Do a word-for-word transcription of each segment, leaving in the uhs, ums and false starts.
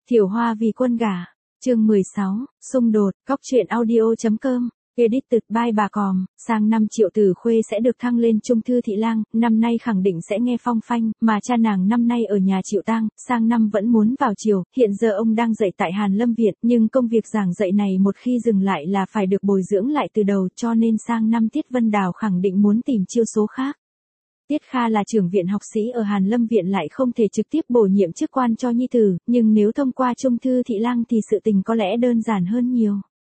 Thiểu Hoa vì quân gả. Chương mười sáu, xung đột, Cóc truyện audio.com. Edit từ by bà còm, sang năm Triệu Tử Khuê sẽ được thăng lên trung thư thị lang, năm nay khẳng định sẽ nghe phong phanh, mà cha nàng năm nay ở nhà chịu tang, sang năm vẫn muốn vào triều, hiện giờ ông đang dạy tại Hàn Lâm Viện, nhưng công việc giảng dạy này một khi dừng lại là phải được bồi dưỡng lại từ đầu, cho nên sang năm Tiết Vân Đào khẳng định muốn tìm chiêu số khác. Tiết Kha là trưởng viện học sĩ ở Hàn Lâm Viện lại không thể trực tiếp bổ nhiệm chức quan cho nhi tử, nhưng nếu thông qua trung thư thị lang thì sự tình có lẽ đơn giản hơn nhiều.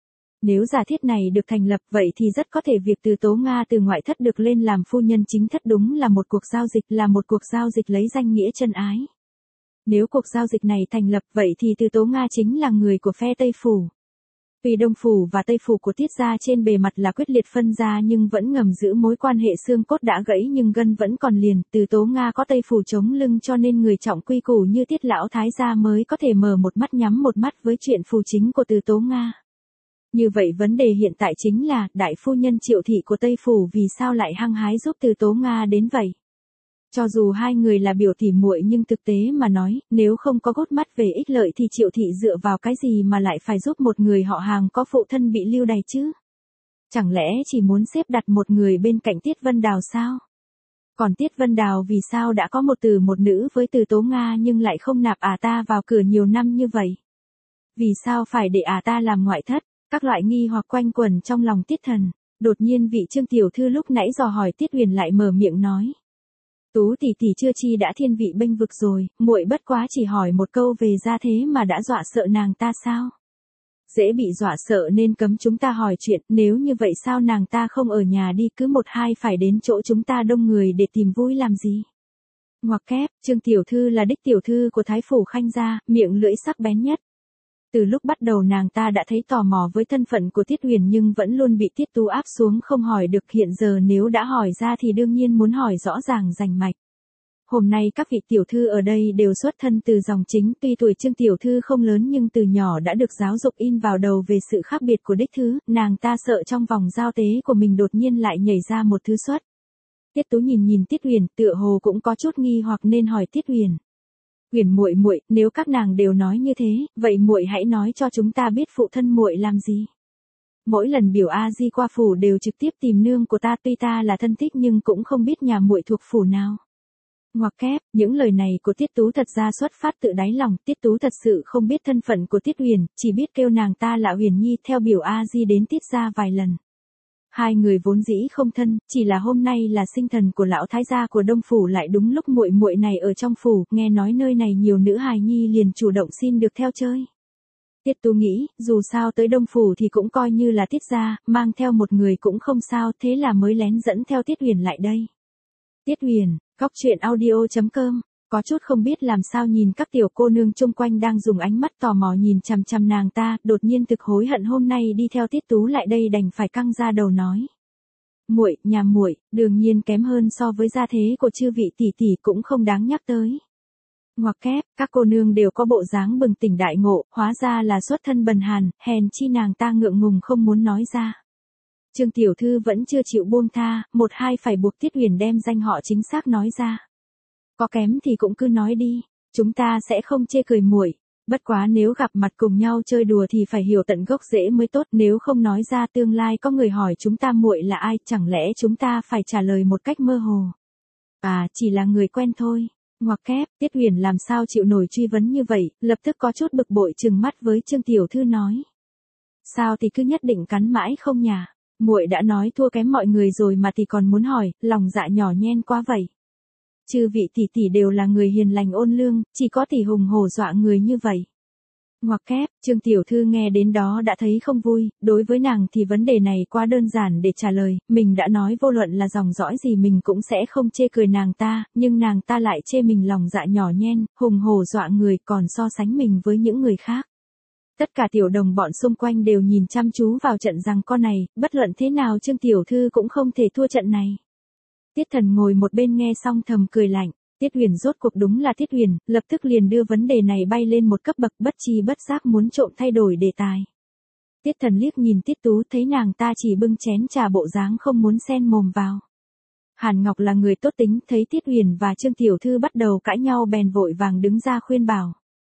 Nếu giả thiết này được thành lập vậy thì rất có thể việc Từ Tố Nga từ ngoại thất được lên làm phu nhân chính thất đúng là một cuộc giao dịch, là một cuộc giao dịch lấy danh nghĩa chân ái. Nếu cuộc giao dịch này thành lập vậy thì Từ Tố Nga chính là người của phe Tây Phủ. Vì Đông Phủ và Tây Phủ của Tiết gia trên bề mặt là quyết liệt phân ra nhưng vẫn ngầm giữ mối quan hệ xương cốt đã gãy nhưng gân vẫn còn liền, Từ Tố Nga có Tây Phủ chống lưng cho nên người trọng quy củ như Tiết lão thái gia mới có thể mở một mắt nhắm một mắt với chuyện phù chính của Từ Tố Nga. Như vậy vấn đề hiện tại chính là, đại phu nhân Triệu thị của Tây Phủ vì sao lại hăng hái giúp Từ Tố Nga đến vậy? Cho dù hai người là biểu tỉ muội nhưng thực tế mà nói, nếu không có gút mắt về ích lợi thì Triệu thị dựa vào cái gì mà lại phải giúp một người họ hàng có phụ thân bị lưu đày chứ? Chẳng lẽ chỉ muốn xếp đặt một người bên cạnh Tiết Vân Đào sao? Còn Tiết Vân Đào vì sao đã có một từ một nữ với Từ Tố Nga nhưng lại không nạp ả ta vào cửa nhiều năm như vậy? Vì sao phải để ả ta làm ngoại thất? Các loại nghi hoặc quanh quẩn trong lòng Tiết Thần. Đột nhiên vị Trương tiểu thư lúc nãy dò hỏi Tiết Huyền lại mở miệng nói: "Tú tỷ tỷ chưa chi đã thiên vị bênh vực rồi, muội bất quá chỉ hỏi một câu về gia thế mà đã dọa sợ nàng ta sao? Dễ bị dọa sợ nên cấm chúng ta hỏi chuyện, nếu như vậy sao nàng ta không ở nhà đi cứ một hai phải đến chỗ chúng ta đông người để tìm vui làm gì?" Ngoặc kép, Trương tiểu thư là đích tiểu thư của Thái phủ Khanh gia, miệng lưỡi sắc bén nhất. Từ lúc bắt đầu nàng ta đã thấy tò mò với thân phận của Tiết Huyền nhưng vẫn luôn bị Tiết Tú áp xuống không hỏi được, hiện giờ nếu đã hỏi ra thì đương nhiên muốn hỏi rõ ràng rành mạch. Hôm nay các vị tiểu thư ở đây đều xuất thân từ dòng chính, tuy tuổi Trương tiểu thư không lớn nhưng từ nhỏ đã được giáo dục in vào đầu về sự khác biệt của đích thứ, nàng ta sợ trong vòng giao tế của mình đột nhiên lại nhảy ra một thứ xuất. Tiết Tú nhìn nhìn Tiết Huyền, tựa hồ cũng có chút nghi hoặc nên hỏi Tiết Huyền: "Huyền muội muội, nếu các nàng đều nói như thế, vậy muội hãy nói cho chúng ta biết phụ thân muội làm gì? Mỗi lần biểu A Di qua phủ đều trực tiếp tìm nương của ta, tuy ta là thân thích nhưng cũng không biết nhà muội thuộc phủ nào." Ngoặc kép, những lời này của Tiết Tú thật ra xuất phát tự đáy lòng, Tiết Tú thật sự không biết thân phận của Tiết Huyền, chỉ biết kêu nàng ta là Huyền Nhi theo biểu A Di đến Tiết gia vài lần. Hai người vốn dĩ không thân, chỉ là hôm nay là sinh thần của lão thái gia của Đông phủ lại đúng lúc muội muội này ở trong phủ, nghe nói nơi này nhiều nữ hài nhi liền chủ động xin được theo chơi. Tiết Tú nghĩ, dù sao tới Đông phủ thì cũng coi như là Tiết gia, mang theo một người cũng không sao, thế là mới lén dẫn theo Tiết Huyền lại đây. Tiết Huyền, Cóc truyện audio.com. Có chút không biết làm sao nhìn các tiểu cô nương chung quanh đang dùng ánh mắt tò mò nhìn chằm chằm nàng ta, đột nhiên thực hối hận hôm nay đi theo Tiết Tú lại đây đành phải căng ra đầu nói: "Muội, nhà muội, đương nhiên kém hơn so với gia thế của chư vị tỷ tỷ cũng không đáng nhắc tới." Ngoặc kép, các cô nương đều có bộ dáng bừng tỉnh đại ngộ, hóa ra là xuất thân bần hàn, hèn chi nàng ta ngượng ngùng không muốn nói ra. Trương tiểu thư vẫn chưa chịu buông tha, một hai phải buộc Tiết Huyền đem danh họ chính xác nói ra. "Có kém thì cũng cứ nói đi, chúng ta sẽ không chê cười muội, bất quá nếu gặp mặt cùng nhau chơi đùa thì phải hiểu tận gốc rễ mới tốt, nếu không nói ra tương lai có người hỏi chúng ta muội là ai, chẳng lẽ chúng ta phải trả lời một cách mơ hồ? À, chỉ là người quen thôi." Ngoặc kép, Tiết Huyền làm sao chịu nổi truy vấn như vậy, lập tức có chút bực bội trừng mắt với Trương tiểu thư nói: "Sao thì cứ nhất định cắn mãi không nhả? Muội đã nói thua kém mọi người rồi mà thì còn muốn hỏi, lòng dạ nhỏ nhen quá vậy. Chư vị tỷ tỷ đều là người hiền lành ôn lương, chỉ có tỷ hùng hổ dọa người như vậy." Ngoặc kép, Trương tiểu thư nghe đến đó đã thấy không vui, đối với nàng thì vấn đề này quá đơn giản để trả lời, mình đã nói vô luận là dòng dõi gì mình cũng sẽ không chê cười nàng ta, nhưng nàng ta lại chê mình lòng dạ nhỏ nhen, hùng hổ dọa người, còn so sánh mình với những người khác. Tất cả tiểu đồng bọn xung quanh đều nhìn chăm chú vào trận giằng co này, bất luận thế nào Trương tiểu thư cũng không thể thua trận này. Tiết Thần ngồi một bên nghe xong thầm cười lạnh, Tiết Huyền rốt cuộc đúng là Tiết Huyền, lập tức liền đưa vấn đề này bay lên một cấp bậc, bất chi bất giác muốn trộm thay đổi đề tài. Tiết Thần liếc nhìn Tiết Tú thấy nàng ta chỉ bưng chén trà bộ dáng không muốn xen mồm vào. Hàn Ngọc là người tốt tính, thấy Tiết Huyền và Trương tiểu thư bắt đầu cãi nhau bèn vội vàng đứng ra khuyên bảo: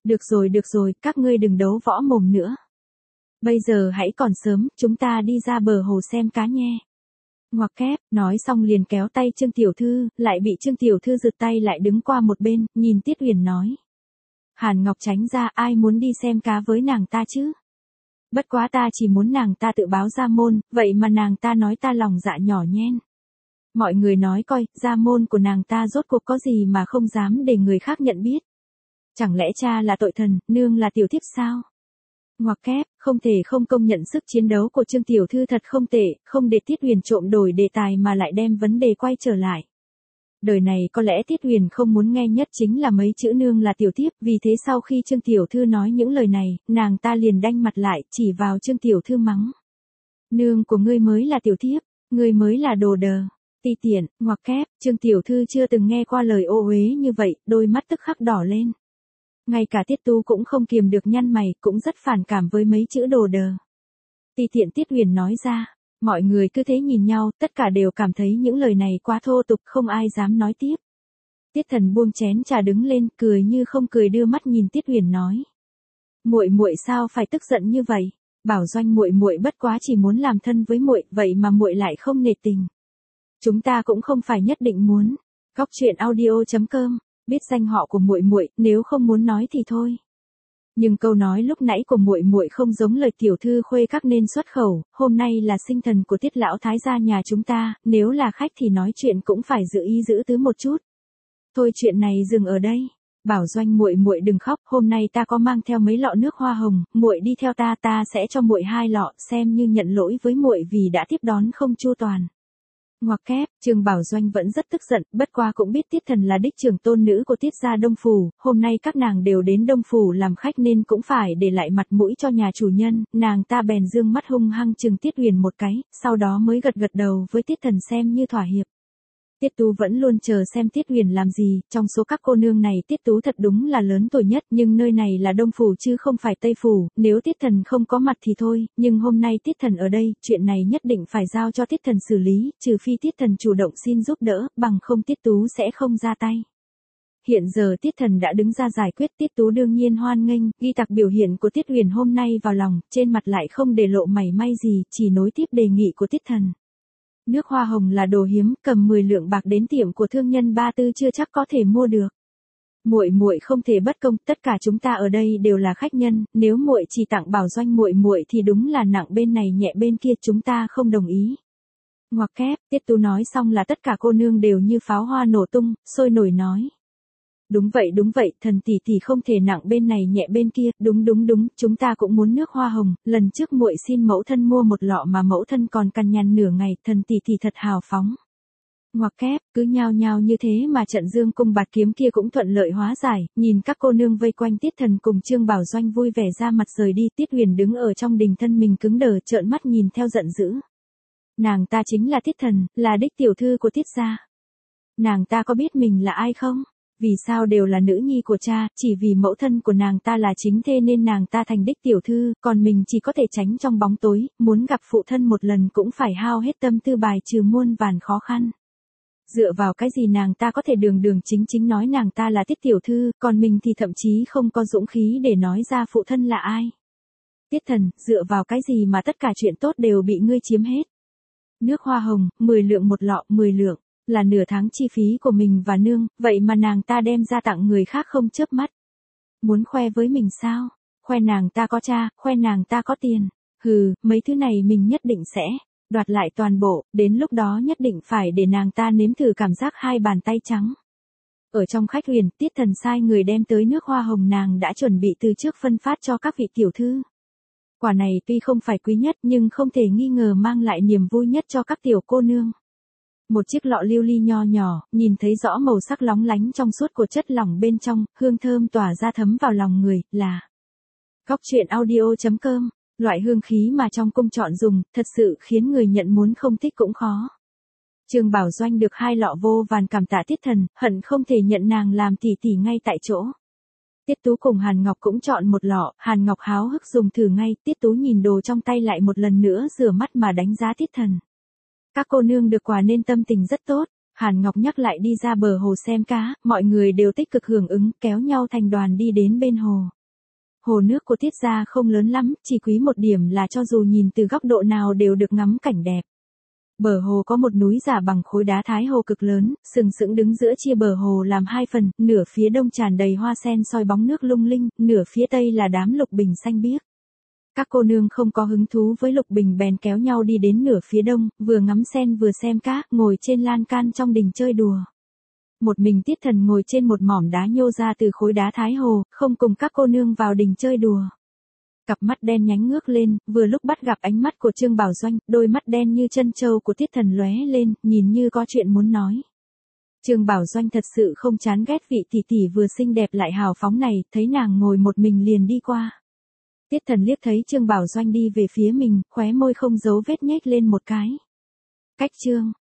Được rồi được rồi, các ngươi đừng đấu võ mồm nữa. Bây giờ hãy còn sớm, chúng ta đi ra bờ hồ xem cá nhé. Ngoặc kép, nói xong liền kéo tay Trương Tiểu Thư, lại bị Trương Tiểu Thư giật tay lại đứng qua một bên, nhìn Tiết Uyển nói. Hàn Ngọc tránh ra, ai muốn đi xem cá với nàng ta chứ? Bất quá ta chỉ muốn nàng ta tự báo ra môn, vậy mà nàng ta nói ta lòng dạ nhỏ nhen. Mọi người nói coi, ra môn của nàng ta rốt cuộc có gì mà không dám để người khác nhận biết. Chẳng lẽ cha là tội thần, nương là tiểu thiếp sao? Ngoặc kép, không thể không công nhận sức chiến đấu của Trương Tiểu Thư thật không tệ, không để Tiết Uyển trộm đổi đề tài mà lại đem vấn đề quay trở lại. Đời này có lẽ Tiết Uyển không muốn nghe nhất chính là mấy chữ nương là tiểu thiếp, vì thế sau khi Trương Tiểu Thư nói những lời này, nàng ta liền đanh mặt lại, chỉ vào Trương Tiểu Thư mắng. Nương của ngươi mới là tiểu thiếp, ngươi mới là đồ đờ. Ti tiện, ngoặc kép, Trương Tiểu Thư chưa từng nghe qua lời ô uế như vậy, đôi mắt tức khắc đỏ lên. Ngay cả Tiết Tú cũng không kiềm được nhăn mày, cũng rất phản cảm với mấy chữ đồ đờ. Ti tiện Tiết Uyển nói ra, mọi người cứ thế nhìn nhau, tất cả đều cảm thấy những lời này quá thô tục, không ai dám nói tiếp. Tiết Thần buông chén trà đứng lên, cười như không cười đưa mắt nhìn Tiết Uyển nói. Muội muội sao phải tức giận như vậy? Bảo Doanh muội muội bất quá chỉ muốn làm thân với muội, vậy mà muội lại không nể tình. Chúng ta cũng không phải nhất định muốn. Góc truyện audio chấm com, biết danh họ của muội muội, nếu không muốn nói thì thôi. Nhưng câu nói lúc nãy của muội muội không giống lời tiểu thư khuê các nên xuất khẩu, hôm nay là sinh thần của Tiết lão thái gia nhà chúng ta, nếu là khách thì nói chuyện cũng phải giữ ý giữ tứ một chút. Thôi chuyện này dừng ở đây. Bảo Doanh muội muội đừng khóc, hôm nay ta có mang theo mấy lọ nước hoa hồng, muội đi theo ta, ta sẽ cho muội hai lọ, xem như nhận lỗi với muội vì đã tiếp đón không chu toàn. Ngoặc kép, Trương Bảo Doanh vẫn rất tức giận, bất qua cũng biết Tiết Thần là đích trưởng tôn nữ của Tiết gia Đông Phủ, hôm nay các nàng đều đến Đông Phủ làm khách nên cũng phải để lại mặt mũi cho nhà chủ nhân, nàng ta bèn dương mắt hung hăng trừng Tiết Uyển một cái, sau đó mới gật gật đầu với Tiết Thần xem như thỏa hiệp. Tiết Tú vẫn luôn chờ xem Tiết Uyển làm gì, trong số các cô nương này Tiết Tú thật đúng là lớn tuổi nhất, nhưng nơi này là Đông Phủ chứ không phải Tây Phủ, nếu Tiết Thần không có mặt thì thôi, nhưng hôm nay Tiết Thần ở đây, chuyện này nhất định phải giao cho Tiết Thần xử lý, trừ phi Tiết Thần chủ động xin giúp đỡ, bằng không Tiết Tú sẽ không ra tay. Hiện giờ Tiết Thần đã đứng ra giải quyết, Tiết Tú đương nhiên hoan nghênh, ghi tạc biểu hiện của Tiết Uyển hôm nay vào lòng, trên mặt lại không để lộ mảy may gì, chỉ nối tiếp đề nghị của Tiết Thần. Nước hoa hồng là đồ hiếm, cầm mười lượng bạc đến tiệm của thương nhân Ba Tư chưa chắc có thể mua được. Muội muội không thể bất công, tất cả chúng ta ở đây đều là khách nhân, nếu muội chỉ tặng Bảo Doanh muội muội thì đúng là nặng bên này nhẹ bên kia, chúng ta không đồng ý. Ngoặc kép, Tiết Tú nói xong là tất cả cô nương đều như pháo hoa nổ tung, sôi nổi nói. Đúng vậy đúng vậy, Thần tỷ tỷ không thể nặng bên này nhẹ bên kia, đúng đúng đúng, chúng ta cũng muốn nước hoa hồng, lần trước muội xin mẫu thân mua một lọ mà mẫu thân còn cằn nhằn nửa ngày, Thần tỷ tỷ thật hào phóng. Ngoặc kép, cứ nhao nhao như thế mà trận dương cung bạt kiếm kia cũng thuận lợi hóa giải, nhìn các cô nương vây quanh Tiết Thần cùng Trương Bảo Doanh vui vẻ ra mặt rời đi, Tiết Uyển đứng ở trong đình thân mình cứng đờ trợn mắt nhìn theo giận dữ. Nàng ta chính là Tiết Thần, là đích tiểu thư của Tiết gia. Nàng ta có biết mình là ai không? Vì sao đều là nữ nhi của cha, chỉ vì mẫu thân của nàng ta là chính thê nên nàng ta thành đích tiểu thư, còn mình chỉ có thể tránh trong bóng tối, muốn gặp phụ thân một lần cũng phải hao hết tâm tư bài trừ muôn vàn khó khăn. Dựa vào cái gì nàng ta có thể đường đường chính chính nói nàng ta là Tiết tiểu thư, còn mình thì thậm chí không có dũng khí để nói ra phụ thân là ai. Tiết Thần, dựa vào cái gì mà tất cả chuyện tốt đều bị ngươi chiếm hết. Nước hoa hồng, mười lượng một lọ, mười lượng. Là nửa tháng chi phí của mình và nương, vậy mà nàng ta đem ra tặng người khác không chớp mắt. Muốn khoe với mình sao? Khoe nàng ta có cha, khoe nàng ta có tiền. Hừ, mấy thứ này mình nhất định sẽ đoạt lại toàn bộ, đến lúc đó nhất định phải để nàng ta nếm thử cảm giác hai bàn tay trắng. Ở trong khách huyền, Tiết Thần sai người đem tới nước hoa hồng nàng đã chuẩn bị từ trước phân phát cho các vị tiểu thư. Quả này tuy không phải quý nhất nhưng không thể nghi ngờ mang lại niềm vui nhất cho các tiểu cô nương. Một chiếc lọ lưu ly nho nhỏ, nhìn thấy rõ màu sắc lóng lánh trong suốt của chất lỏng bên trong, hương thơm tỏa ra thấm vào lòng người, là Góc truyện audio chấm com, loại hương khí mà trong cung chọn dùng, thật sự khiến người nhận muốn không thích cũng khó. Trương Bảo Doanh được hai lọ vô vàn cảm tạ Tiết Thần, hận không thể nhận nàng làm tỷ tỷ ngay tại chỗ. Tiết Tú cùng Hàn Ngọc cũng chọn một lọ, Hàn Ngọc háo hức dùng thử ngay, Tiết Tú nhìn đồ trong tay lại một lần nữa rửa mắt mà đánh giá Tiết Thần. Các cô nương được quà nên tâm tình rất tốt, Hàn Ngọc nhắc lại đi ra bờ hồ xem cá, mọi người đều tích cực hưởng ứng, kéo nhau thành đoàn đi đến bên hồ. Hồ nước của Tiết gia không lớn lắm, chỉ quý một điểm là cho dù nhìn từ góc độ nào đều được ngắm cảnh đẹp. Bờ hồ có một núi giả bằng khối đá Thái Hồ cực lớn, sừng sững đứng giữa, chia bờ hồ làm hai phần, nửa phía đông tràn đầy hoa sen soi bóng nước lung linh, nửa phía tây là đám lục bình xanh biếc. Các cô nương không có hứng thú với lục bình bèn kéo nhau đi đến nửa phía đông, vừa ngắm sen vừa xem cá, ngồi trên lan can trong đình chơi đùa. Một mình Tiết Thần ngồi trên một mỏm đá nhô ra từ khối đá Thái Hồ, không cùng các cô nương vào đình chơi đùa. Cặp mắt đen nhánh ngước lên, vừa lúc bắt gặp ánh mắt của Trương Bảo Doanh, đôi mắt đen như chân trâu của Tiết Thần lóe lên, nhìn như có chuyện muốn nói. Trương Bảo Doanh thật sự không chán ghét vị tỷ tỷ vừa xinh đẹp lại hào phóng này, thấy nàng ngồi một mình liền đi qua. Tiết Thần liếc thấy Trương Bảo Doanh đi về phía mình, khóe môi không giấu vết nhếch lên một cái. Cách Trương